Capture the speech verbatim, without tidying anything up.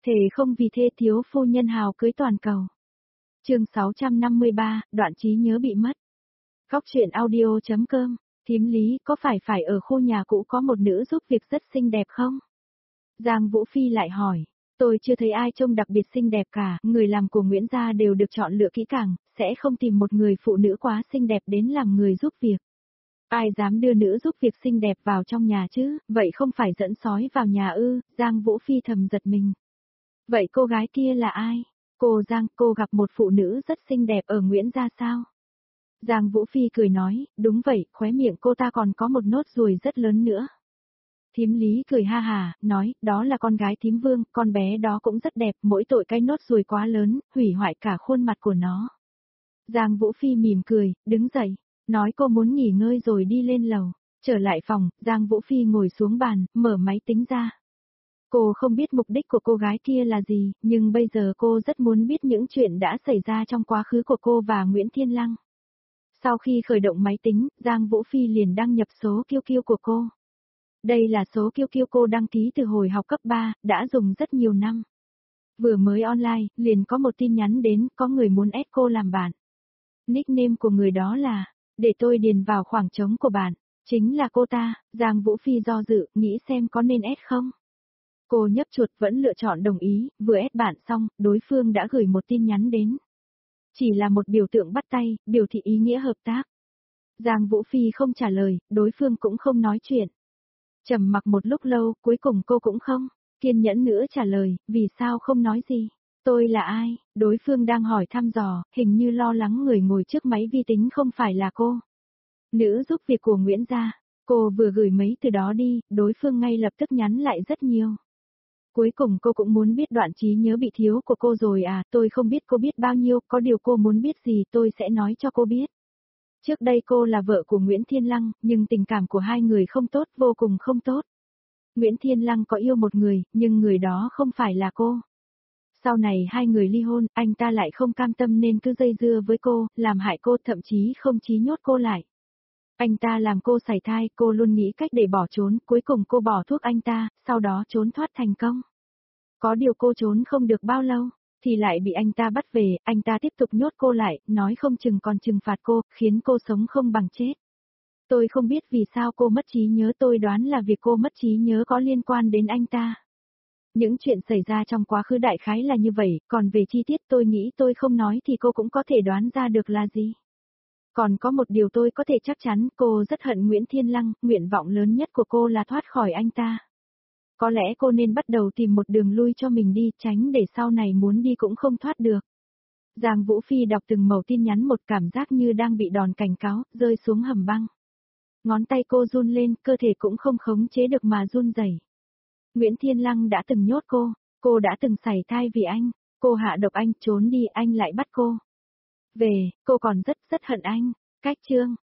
Thề không vì thê thiếu phu nhân hào cưới toàn cầu. Chương sáu trăm năm mươi ba, đoạn trí nhớ bị mất. Góc truyện audio.com, thím Lý, có phải phải ở khu nhà cũ có một nữ giúp việc rất xinh đẹp không? Giang Vũ Phi lại hỏi, tôi chưa thấy ai trông đặc biệt xinh đẹp cả, người làm của Nguyễn gia đều được chọn lựa kỹ càng, sẽ không tìm một người phụ nữ quá xinh đẹp đến làm người giúp việc. Ai dám đưa nữ giúp việc xinh đẹp vào trong nhà chứ, vậy không phải dẫn sói vào nhà ư? Giang Vũ Phi thầm giật mình. Vậy cô gái kia là ai? Cô Giang, cô gặp một phụ nữ rất xinh đẹp ở Nguyễn gia sao? Giang Vũ Phi cười nói, đúng vậy, khóe miệng cô ta còn có một nốt ruồi rất lớn nữa. Thím Lý cười ha hà, nói, đó là con gái thím Vương, con bé đó cũng rất đẹp, mỗi tội cái nốt ruồi quá lớn, hủy hoại cả khuôn mặt của nó. Giang Vũ Phi mỉm cười, đứng dậy, nói cô muốn nghỉ ngơi rồi đi lên lầu. Trở lại phòng, Giang Vũ Phi ngồi xuống bàn, mở máy tính ra. Cô không biết mục đích của cô gái kia là gì, nhưng bây giờ cô rất muốn biết những chuyện đã xảy ra trong quá khứ của cô và Nguyễn Thiên Lăng. Sau khi khởi động máy tính, Giang Vũ Phi liền đăng nhập số quy quy của cô. Đây là số quy quy cô đăng ký từ hồi học cấp ba, đã dùng rất nhiều năm. Vừa mới online, liền có một tin nhắn đến, có người muốn add cô làm bạn. Nickname của người đó là, để tôi điền vào khoảng trống của bạn, chính là cô ta. Giang Vũ Phi do dự, nghĩ xem có nên add không. Cô nhấp chuột vẫn lựa chọn đồng ý, vừa add bạn xong, đối phương đã gửi một tin nhắn đến. Chỉ là một biểu tượng bắt tay, biểu thị ý nghĩa hợp tác. Giang Vũ Phi không trả lời, đối phương cũng không nói chuyện. Trầm mặc một lúc lâu, cuối cùng cô cũng không kiên nhẫn nữa trả lời, vì sao không nói gì? Tôi là ai? Đối phương đang hỏi thăm dò, hình như lo lắng người ngồi trước máy vi tính không phải là cô. Nữ giúp việc của Nguyễn gia. Cô vừa gửi mấy từ đó đi, đối phương ngay lập tức nhắn lại rất nhiều. Cuối cùng cô cũng muốn biết đoạn trí nhớ bị thiếu của cô rồi à, tôi không biết cô biết bao nhiêu, có điều cô muốn biết gì tôi sẽ nói cho cô biết. Trước đây cô là vợ của Nguyễn Thiên Lăng, nhưng tình cảm của hai người không tốt, vô cùng không tốt. Nguyễn Thiên Lăng có yêu một người, nhưng người đó không phải là cô. Sau này hai người ly hôn, anh ta lại không cam tâm nên cứ dây dưa với cô, làm hại cô, thậm chí không chí nhốt cô lại. Anh ta làm cô sảy thai, cô luôn nghĩ cách để bỏ trốn, cuối cùng cô bỏ thuốc anh ta, sau đó trốn thoát thành công. Có điều cô trốn không được bao lâu, thì lại bị anh ta bắt về, anh ta tiếp tục nhốt cô lại, nói không chừng còn trừng phạt cô, khiến cô sống không bằng chết. Tôi không biết vì sao cô mất trí nhớ, tôi đoán là việc cô mất trí nhớ có liên quan đến anh ta. Những chuyện xảy ra trong quá khứ đại khái là như vậy, còn về chi tiết tôi nghĩ tôi không nói thì cô cũng có thể đoán ra được là gì. Còn có một điều tôi có thể chắc chắn, cô rất hận Nguyễn Thiên Lăng, nguyện vọng lớn nhất của cô là thoát khỏi anh ta. Có lẽ cô nên bắt đầu tìm một đường lui cho mình đi, tránh để sau này muốn đi cũng không thoát được. Giang Vũ Phi đọc từng mẩu tin nhắn một cảm giác như đang bị đòn cảnh cáo, rơi xuống hầm băng. Ngón tay cô run lên, cơ thể cũng không khống chế được mà run rẩy. Nguyễn Thiên Lăng đã từng nhốt cô, cô đã từng sảy thai vì anh, cô hạ độc anh, trốn đi, anh lại bắt cô về, cô còn rất rất hận anh. Cách chương